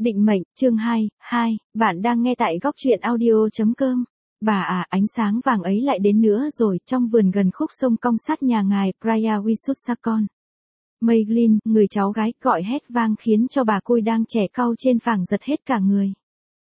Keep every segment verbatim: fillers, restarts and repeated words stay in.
Định mệnh, chương hai, hai, bạn đang nghe tại góc truyện audio chấm com. Bà à, ánh sáng vàng ấy lại đến nữa rồi, trong vườn gần khúc sông cong sát nhà ngài Priya Visutsakon. Maylin, người cháu gái, gọi hét vang khiến cho bà côi đang trẻ cau trên phẳng giật hết cả người.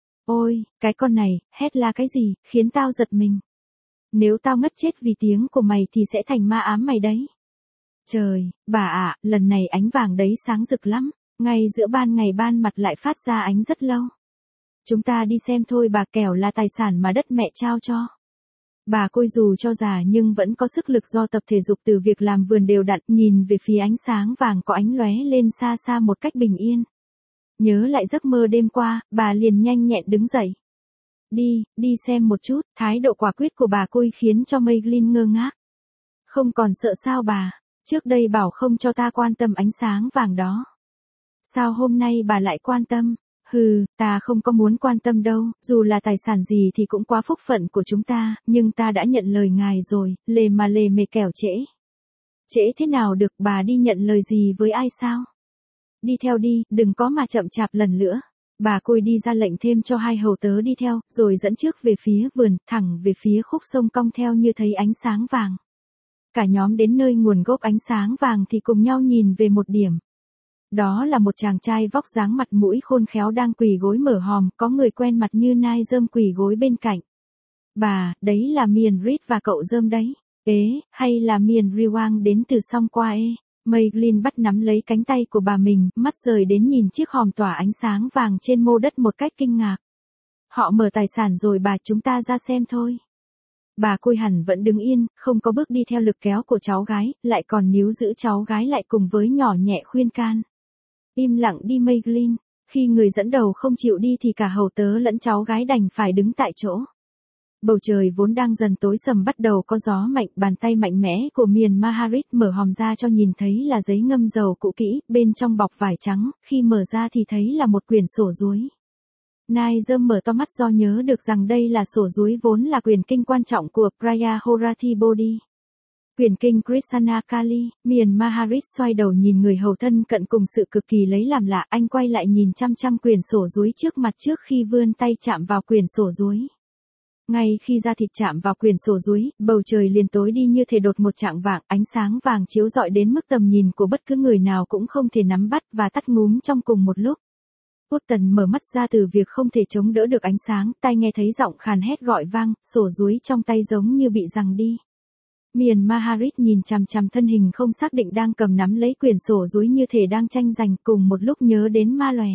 Ôi, cái con này, hét la cái gì, khiến tao giật mình. Nếu tao ngất chết vì tiếng của mày thì sẽ thành ma ám mày đấy. Trời, bà ạ, à, lần này ánh vàng đấy sáng rực lắm. Ngay giữa ban ngày ban mặt lại phát ra ánh rất lâu. Chúng ta đi xem thôi bà, kẻo là tài sản mà đất mẹ trao cho. Bà côi dù cho già nhưng vẫn có sức lực do tập thể dục từ việc làm vườn đều đặn, nhìn về phía ánh sáng vàng có ánh lóe lên xa xa một cách bình yên. Nhớ lại giấc mơ đêm qua, bà liền nhanh nhẹn đứng dậy. Đi, đi xem một chút, thái độ quả quyết của bà côi khiến cho Maylin ngơ ngác. Không còn sợ sao bà, trước đây bảo không cho ta quan tâm ánh sáng vàng đó. Sao hôm nay bà lại quan tâm? Hừ, ta không có muốn quan tâm đâu, dù là tài sản gì thì cũng quá phúc phận của chúng ta, nhưng ta đã nhận lời ngài rồi, lề mà lề mề kẻo trễ. Trễ thế nào được, bà đi nhận lời gì với ai sao? Đi theo đi, đừng có mà chậm chạp lần nữa. Bà côi đi ra lệnh thêm cho hai hầu tớ đi theo, rồi dẫn trước về phía vườn, thẳng về phía khúc sông cong theo như thấy ánh sáng vàng. Cả nhóm đến nơi nguồn gốc ánh sáng vàng thì cùng nhau nhìn về một điểm. Đó là một chàng trai vóc dáng mặt mũi khôn khéo đang quỳ gối mở hòm, có người quen mặt như Nai Dơm quỳ gối bên cạnh. Bà, đấy là Miền Rít và cậu Dơm đấy. Ế, hay là Miền Riwang đến từ song qua ê. Maylin bắt nắm lấy cánh tay của bà mình, mắt rời đến nhìn chiếc hòm tỏa ánh sáng vàng trên mô đất một cách kinh ngạc. Họ mở tài sản rồi bà, chúng ta ra xem thôi. Bà côi hẳn vẫn đứng yên, không có bước đi theo lực kéo của cháu gái, lại còn níu giữ cháu gái lại cùng với nhỏ nhẹ khuyên can. Im lặng đi Maylin, khi người dẫn đầu không chịu đi thì cả hầu tớ lẫn cháu gái đành phải đứng tại chỗ. Bầu trời vốn đang dần tối sầm bắt đầu có gió mạnh, bàn tay mạnh mẽ của Miền Maharit mở hòm ra cho nhìn thấy là giấy ngâm dầu cũ kỹ, bên trong bọc vải trắng, khi mở ra thì thấy là một quyển sổ dúi. Nai Dơm mở to mắt do nhớ được rằng đây là sổ dúi vốn là quyển kinh quan trọng của Priya Horati Bodhi. Quyển kinh Krishna Kali. Miền Maharit xoay đầu nhìn người hầu thân cận cùng sự cực kỳ lấy làm lạ, anh quay lại nhìn chăm chăm quyển sổ dúi trước mặt trước khi vươn tay chạm vào quyển sổ dúi. Ngay khi da thịt chạm vào quyển sổ dúi, bầu trời liền tối đi như thể đột một chạng vạng, ánh sáng vàng chiếu rọi đến mức tầm nhìn của bất cứ người nào cũng không thể nắm bắt và tắt ngúm trong cùng một lúc. Button mở mắt ra từ việc không thể chống đỡ được ánh sáng, tai nghe thấy giọng khàn hét gọi vang, sổ dúi trong tay giống như bị giằng đi. Miền Maharit nhìn chằm chằm thân hình không xác định đang cầm nắm lấy quyển sổ dúi như thể đang tranh giành, cùng một lúc nhớ đến ma lòe.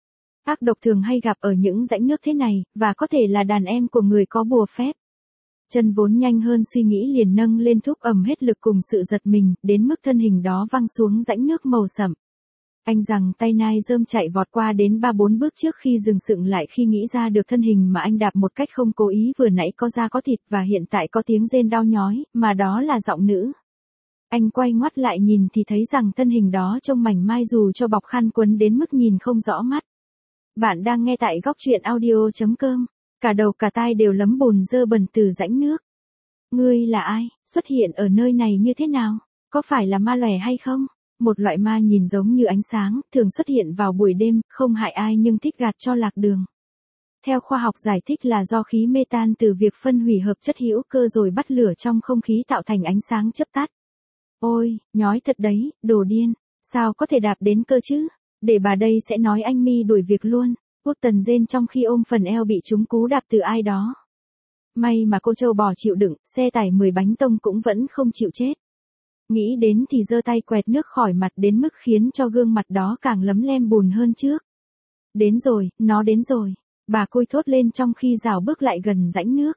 Ác độc thường hay gặp ở những rãnh nước thế này, và có thể là đàn em của người có bùa phép. Chân vốn nhanh hơn suy nghĩ liền nâng lên thúc ầm hết lực cùng sự giật mình, đến mức thân hình đó văng xuống rãnh nước màu sẫm. Anh rằng tay Nai Dơm chạy vọt qua đến ba bốn bước trước khi dừng sững lại khi nghĩ ra được thân hình mà anh đạp một cách không cố ý vừa nãy có da có thịt và hiện tại có tiếng rên đau nhói, mà đó là giọng nữ. Anh quay ngoắt lại nhìn thì thấy rằng thân hình đó trông mảnh mai dù cho bọc khăn quấn đến mức nhìn không rõ mắt. Bạn đang nghe tại góc truyện audio chấm com. Cả đầu cả tai đều lấm bùn dơ bẩn từ rãnh nước. Ngươi là ai, xuất hiện ở nơi này như thế nào? Có phải là ma lòe hay không? Một loại ma nhìn giống như ánh sáng, thường xuất hiện vào buổi đêm, không hại ai nhưng thích gạt cho lạc đường. Theo khoa học giải thích là do khí metan từ việc phân hủy hợp chất hữu cơ rồi bắt lửa trong không khí tạo thành ánh sáng chớp tắt. Ôi, nhói thật đấy, đồ điên, sao có thể đạp đến cơ chứ? Để bà đây sẽ nói anh mi đuổi việc luôn. Button rên trong khi ôm phần eo bị trúng cú đạp từ ai đó. May mà cô trâu bò chịu đựng, xe tải mười bánh tông cũng vẫn không chịu chết. Nghĩ đến thì giơ tay quẹt nước khỏi mặt đến mức khiến cho gương mặt đó càng lấm lem bùn hơn trước. Đến rồi, nó đến rồi. Bà côi thốt lên trong khi rảo bước lại gần rãnh nước.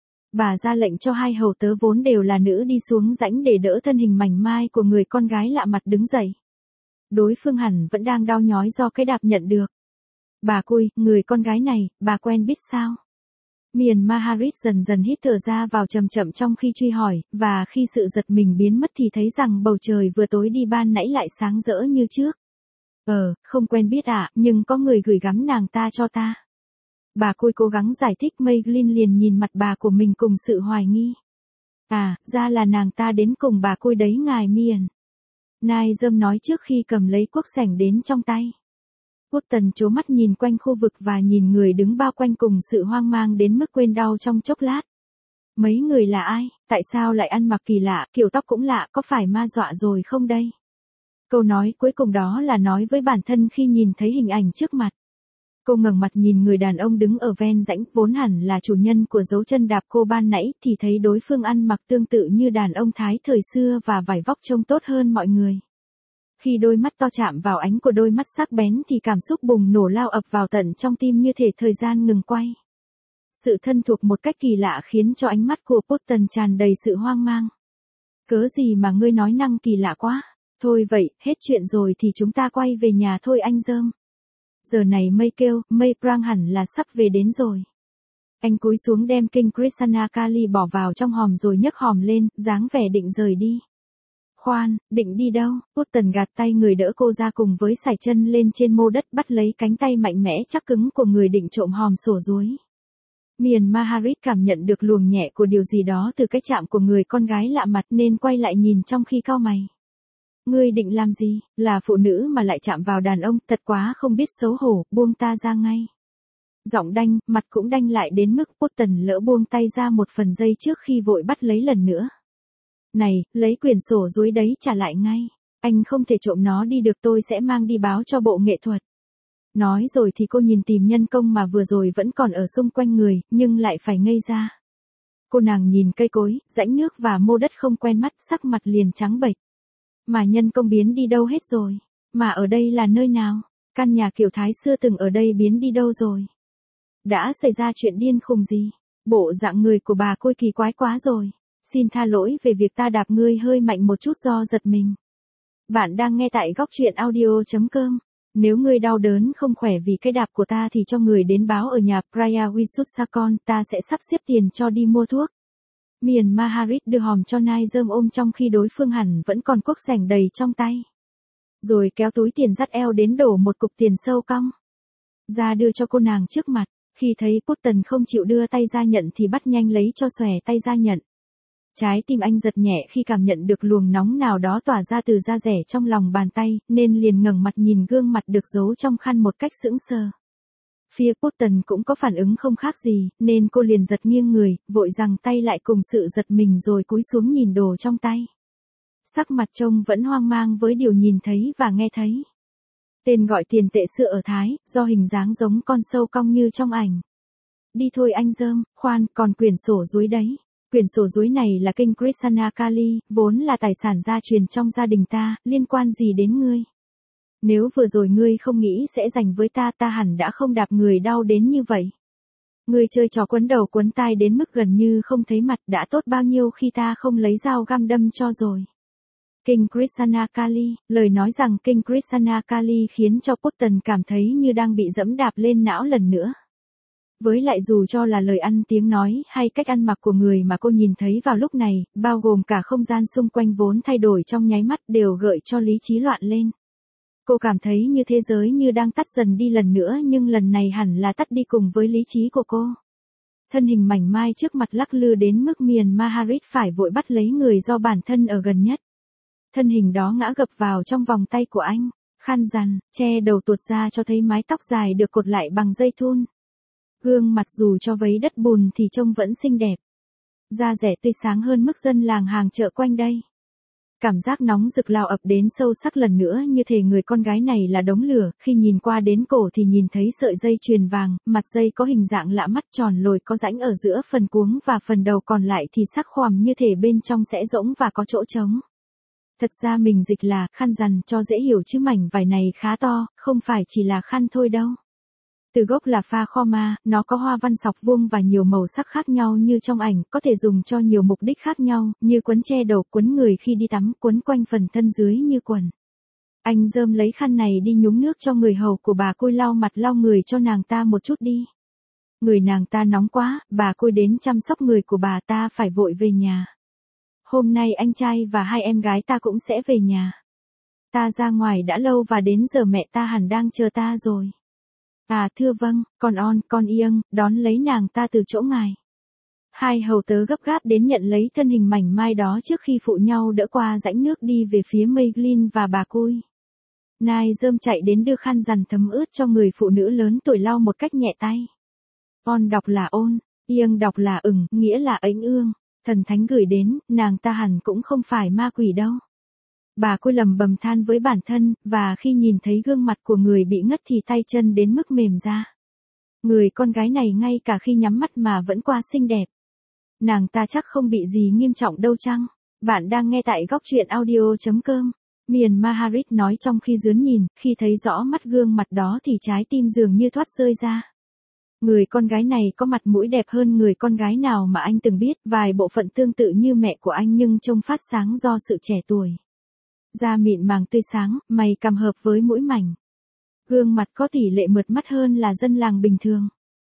Bà ra lệnh cho hai hầu tớ vốn đều là nữ đi xuống rãnh để đỡ thân hình mảnh mai của người con gái lạ mặt đứng dậy. Đối phương hẳn vẫn đang đau nhói do cái đạp nhận được. Bà côi, người con gái này, bà quen biết sao? Miền Maharit dần dần hít thở ra vào chậm chậm trong khi truy hỏi, và khi sự giật mình biến mất thì thấy rằng bầu trời vừa tối đi ban nãy lại sáng rỡ như trước. Ờ, không quen biết ạ, à, nhưng có người gửi gắm nàng ta cho ta. Bà côi cố gắng giải thích. Maylin liền nhìn mặt bà của mình cùng sự hoài nghi. À, ra là nàng ta đến cùng bà côi đấy ngài Miền. Nai Dơm nói trước khi cầm lấy cuốc sẻng đến trong tay. Button trố mắt nhìn quanh khu vực và nhìn người đứng bao quanh cùng sự hoang mang đến mức quên đau trong chốc lát. Mấy người là ai, tại sao lại ăn mặc kỳ lạ, kiểu tóc cũng lạ, có phải ma dọa rồi không đây? Câu nói cuối cùng đó là nói với bản thân khi nhìn thấy hình ảnh trước mặt. Cô ngẩng mặt nhìn người đàn ông đứng ở ven rãnh, vốn hẳn là chủ nhân của dấu chân đạp cô ban nãy, thì thấy đối phương ăn mặc tương tự như đàn ông Thái thời xưa và vải vóc trông tốt hơn mọi người. Khi đôi mắt to chạm vào ánh của đôi mắt sắc bén thì cảm xúc bùng nổ lao ập vào tận trong tim như thể thời gian ngừng quay. Sự thân thuộc một cách kỳ lạ khiến cho ánh mắt của Button tràn đầy sự hoang mang. Cớ gì mà ngươi nói năng kỳ lạ quá? Thôi vậy, hết chuyện rồi thì chúng ta quay về nhà thôi anh Dơm. Giờ này mây kêu, mây prang hẳn là sắp về đến rồi. Anh cúi xuống đem kinh Krishna Kali bỏ vào trong hòm rồi nhấc hòm lên, dáng vẻ định rời đi. Khoan, định đi đâu? Button gạt tay người đỡ cô ra cùng với sải chân lên trên mô đất bắt lấy cánh tay mạnh mẽ chắc cứng của người định trộm hòm sổ rúi. Miền Maharit cảm nhận được luồng nhẹ của điều gì đó từ cái chạm của người con gái lạ mặt nên quay lại nhìn trong khi cau mày. Ngươi định làm gì, là phụ nữ mà lại chạm vào đàn ông, thật quá không biết xấu hổ, buông ta ra ngay. Giọng đanh, mặt cũng đanh lại đến mức Button lỡ buông tay ra một phần giây trước khi vội bắt lấy lần nữa. Này, lấy quyển sổ rúi đấy trả lại ngay. Anh không thể trộm nó đi được, tôi sẽ mang đi báo cho bộ nghệ thuật. Nói rồi thì cô nhìn tìm nhân công mà vừa rồi vẫn còn ở xung quanh người, nhưng lại phải ngây ra. Cô nàng nhìn cây cối, rãnh nước và mô đất không quen mắt, sắc mặt liền trắng bệch. Mà nhân công biến đi đâu hết rồi? Mà ở đây là nơi nào? Căn nhà kiểu Thái xưa từng ở đây biến đi đâu rồi? Đã xảy ra chuyện điên khùng gì? Bộ dạng người của bà Côi kỳ quái quá rồi. Xin tha lỗi về việc ta đạp ngươi hơi mạnh một chút do giật mình. Bạn đang nghe tại góc truyện audio chấm com. Nếu ngươi đau đớn không khỏe vì cái đạp của ta thì cho người đến báo ở nhà Priya Visutsakon, ta sẽ sắp xếp tiền cho đi mua thuốc. Miền Maharit đưa hòm cho Nai Dơm ôm trong khi đối phương hẳn vẫn còn cuốc sẻng đầy trong tay. Rồi kéo túi tiền dắt eo đến đổ một cục tiền sâu cong ra đưa cho cô nàng trước mặt. Khi thấy Button không chịu đưa tay ra nhận thì bắt nhanh lấy cho xòe tay ra nhận. Trái tim anh giật nhẹ khi cảm nhận được luồng nóng nào đó tỏa ra từ da rẻ trong lòng bàn tay, nên liền ngẩng mặt nhìn gương mặt được giấu trong khăn một cách sững sờ. Phía Button cũng có phản ứng không khác gì, nên cô liền giật nghiêng người, vội giằng tay lại cùng sự giật mình rồi cúi xuống nhìn đồ trong tay. Sắc mặt trông vẫn hoang mang với điều nhìn thấy và nghe thấy. Tên gọi tiền tệ xưa ở Thái, do hình dáng giống con sâu cong như trong ảnh. Đi thôi anh Dơm, khoan, còn quyển sổ rúi đấy. Quyển sổ rúi này là kinh Krishna Kali, vốn là tài sản gia truyền trong gia đình ta, liên quan gì đến ngươi? Nếu vừa rồi ngươi không nghĩ sẽ giành với ta, ta hẳn đã không đạp người đau đến như vậy. Ngươi chơi trò quấn đầu quấn tai đến mức gần như không thấy mặt, đã tốt bao nhiêu khi ta không lấy dao găm đâm cho rồi. Kinh Krishna Kali, lời nói rằng kinh Krishna Kali khiến cho Button cảm thấy như đang bị dẫm đạp lên não lần nữa. Với lại dù cho là lời ăn tiếng nói hay cách ăn mặc của người mà cô nhìn thấy vào lúc này, bao gồm cả không gian xung quanh vốn thay đổi trong nháy mắt đều gợi cho lý trí loạn lên. Cô cảm thấy như thế giới như đang tắt dần đi lần nữa, nhưng lần này hẳn là tắt đi cùng với lý trí của cô. Thân hình mảnh mai trước mặt lắc lư đến mức Miền Maharit phải vội bắt lấy người do bản thân ở gần nhất. Thân hình đó ngã gập vào trong vòng tay của anh, khăn rằn, che đầu tuột ra cho thấy mái tóc dài được cột lại bằng dây thun. Gương mặt dù cho vấy đất bùn thì trông vẫn xinh đẹp. Da dẻ tươi sáng hơn mức dân làng hàng chợ quanh đây. Cảm giác nóng rực lao ập đến sâu sắc lần nữa, như thể người con gái này là đống lửa. Khi nhìn qua đến cổ thì nhìn thấy sợi dây chuyền vàng, mặt dây có hình dạng lạ mắt tròn lồi có rãnh ở giữa phần cuống và phần đầu còn lại thì sắc khoằm như thể bên trong sẽ rỗng và có chỗ trống. Thật ra mình dịch là khăn rằn cho dễ hiểu chứ mảnh vải này khá to, không phải chỉ là khăn thôi đâu. Từ gốc là pha kho ma, nó có hoa văn sọc vuông và nhiều màu sắc khác nhau như trong ảnh, có thể dùng cho nhiều mục đích khác nhau, như quấn che đầu, quấn người khi đi tắm, quấn quanh phần thân dưới như quần. Anh Dơm lấy khăn này đi nhúng nước cho người hầu của bà Côi lau mặt lau người cho nàng ta một chút đi. Người nàng ta nóng quá, bà Côi đến chăm sóc người của bà ta phải vội về nhà. Hôm nay anh trai và hai em gái ta cũng sẽ về nhà. Ta ra ngoài đã lâu và đến giờ mẹ ta hẳn đang chờ ta rồi. À thưa vâng, con on, con Iâng, đón lấy nàng ta từ chỗ ngài. Hai hầu tớ gấp gáp đến nhận lấy thân hình mảnh mai đó trước khi phụ nhau đỡ qua rãnh nước đi về phía Meiglin và bà Côi. Nai rơm chạy đến đưa khăn giàn thấm ướt cho người phụ nữ lớn tuổi lau một cách nhẹ tay. On đọc là ôn, Iêng đọc là ửng, nghĩa là ánh ương. Thần thánh gửi đến, nàng ta hẳn cũng không phải ma quỷ đâu. Bà cô lầm bầm than với bản thân, và khi nhìn thấy gương mặt của người bị ngất thì tay chân đến mức mềm ra. Người con gái này ngay cả khi nhắm mắt mà vẫn quá xinh đẹp. Nàng ta chắc không bị gì nghiêm trọng đâu chăng? Bạn đang nghe tại góc truyện audio chấm com. Miền Maharit nói trong khi dướn nhìn, khi thấy rõ mắt gương mặt đó thì trái tim dường như thoát rơi ra. Người con gái này có mặt mũi đẹp hơn người con gái nào mà anh từng biết, vài bộ phận tương tự như mẹ của anh nhưng trông phát sáng do sự trẻ tuổi. Da mịn màng tươi sáng, mày cằm hợp với mũi mảnh. Gương mặt có tỷ lệ mượt mắt hơn là dân làng bình thường.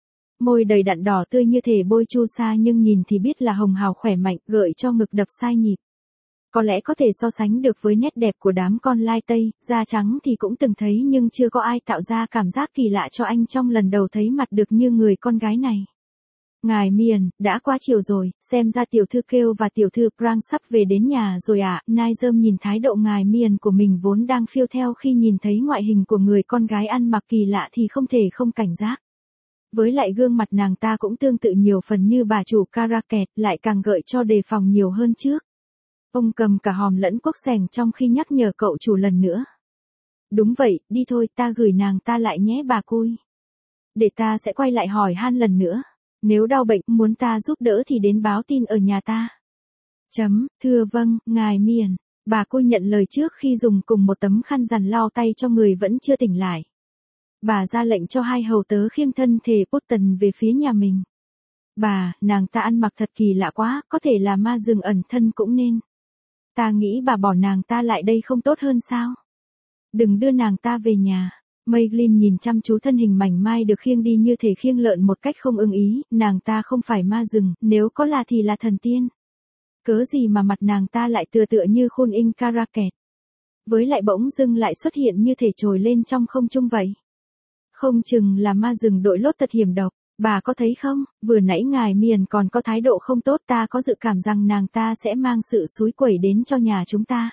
Môi đầy đặn đỏ tươi như thể bôi chu sa nhưng nhìn thì biết là hồng hào khỏe mạnh, gợi cho ngực đập sai nhịp. Có lẽ có thể so sánh được với nét đẹp của đám con lai Tây, da trắng thì cũng từng thấy nhưng chưa có ai tạo ra cảm giác kỳ lạ cho anh trong lần đầu thấy mặt được như người con gái này. Ngài Miền, đã quá chiều rồi, xem ra tiểu thư Kêu và tiểu thư Prang sắp về đến nhà rồi ạ. À? Nai rơm nhìn thái độ ngài Miền của mình vốn đang phiêu theo khi nhìn thấy ngoại hình của người con gái ăn mặc kỳ lạ thì không thể không cảnh giác. Với lại gương mặt nàng ta cũng tương tự nhiều phần như bà chủ Caracat, lại càng gợi cho đề phòng nhiều hơn trước. Ông cầm cả hòm lẫn cuốc sẻng trong khi nhắc nhở cậu chủ lần nữa. Đúng vậy, đi thôi, ta gửi nàng ta lại nhé bà cui. Để ta sẽ quay lại hỏi han lần nữa. Nếu đau bệnh, muốn ta giúp đỡ thì đến báo tin ở nhà ta. Chấm, thưa vâng, ngài Miền. Bà cui nhận lời trước khi dùng cùng một tấm khăn giàn lau tay cho người vẫn chưa tỉnh lại. Bà ra lệnh cho hai hầu tớ khiêng thân thể Button về phía nhà mình. Bà, nàng ta ăn mặc thật kỳ lạ quá, có thể là ma rừng ẩn thân cũng nên. Ta nghĩ bà bỏ nàng ta lại đây không tốt hơn sao? Đừng đưa nàng ta về nhà. Maylin nhìn chăm chú thân hình mảnh mai được khiêng đi như thể khiêng lợn một cách không ưng ý, nàng ta không phải ma rừng, nếu có là thì là thần tiên. Cớ gì mà mặt nàng ta lại tựa tựa như Khôn In Caracat. Với lại bỗng dưng lại xuất hiện như thể trồi lên trong không trung vậy. Không chừng là ma rừng đội lốt thật hiểm độc. Bà có thấy không, vừa nãy ngài Miền còn có thái độ không tốt, ta có dự cảm rằng nàng ta sẽ mang sự xúi quẩy đến cho nhà chúng ta.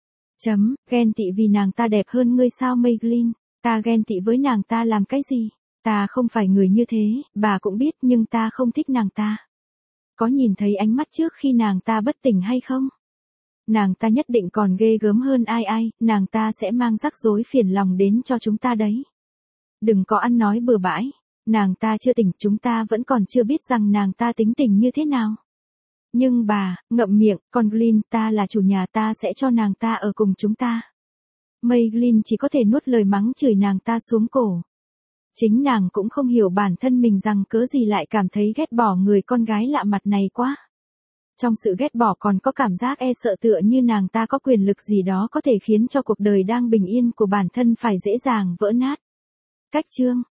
Chấm, ghen tị vì nàng ta đẹp hơn ngươi sao Maylin? Ta ghen tị với nàng ta làm cái gì? Ta không phải người như thế, bà cũng biết nhưng ta không thích nàng ta. Có nhìn thấy ánh mắt trước khi nàng ta bất tỉnh hay không? Nàng ta nhất định còn ghê gớm hơn ai ai, nàng ta sẽ mang rắc rối phiền lòng đến cho chúng ta đấy. Đừng có ăn nói bừa bãi. Nàng ta chưa tỉnh, chúng ta vẫn còn chưa biết rằng nàng ta tính tình như thế nào. Nhưng bà, ngậm miệng, con Glyn, ta là chủ nhà, ta sẽ cho nàng ta ở cùng chúng ta. Maylin chỉ có thể nuốt lời mắng chửi nàng ta xuống cổ. Chính nàng cũng không hiểu bản thân mình rằng cớ gì lại cảm thấy ghét bỏ người con gái lạ mặt này quá. Trong sự ghét bỏ còn có cảm giác e sợ tựa như nàng ta có quyền lực gì đó có thể khiến cho cuộc đời đang bình yên của bản thân phải dễ dàng vỡ nát. Cách chương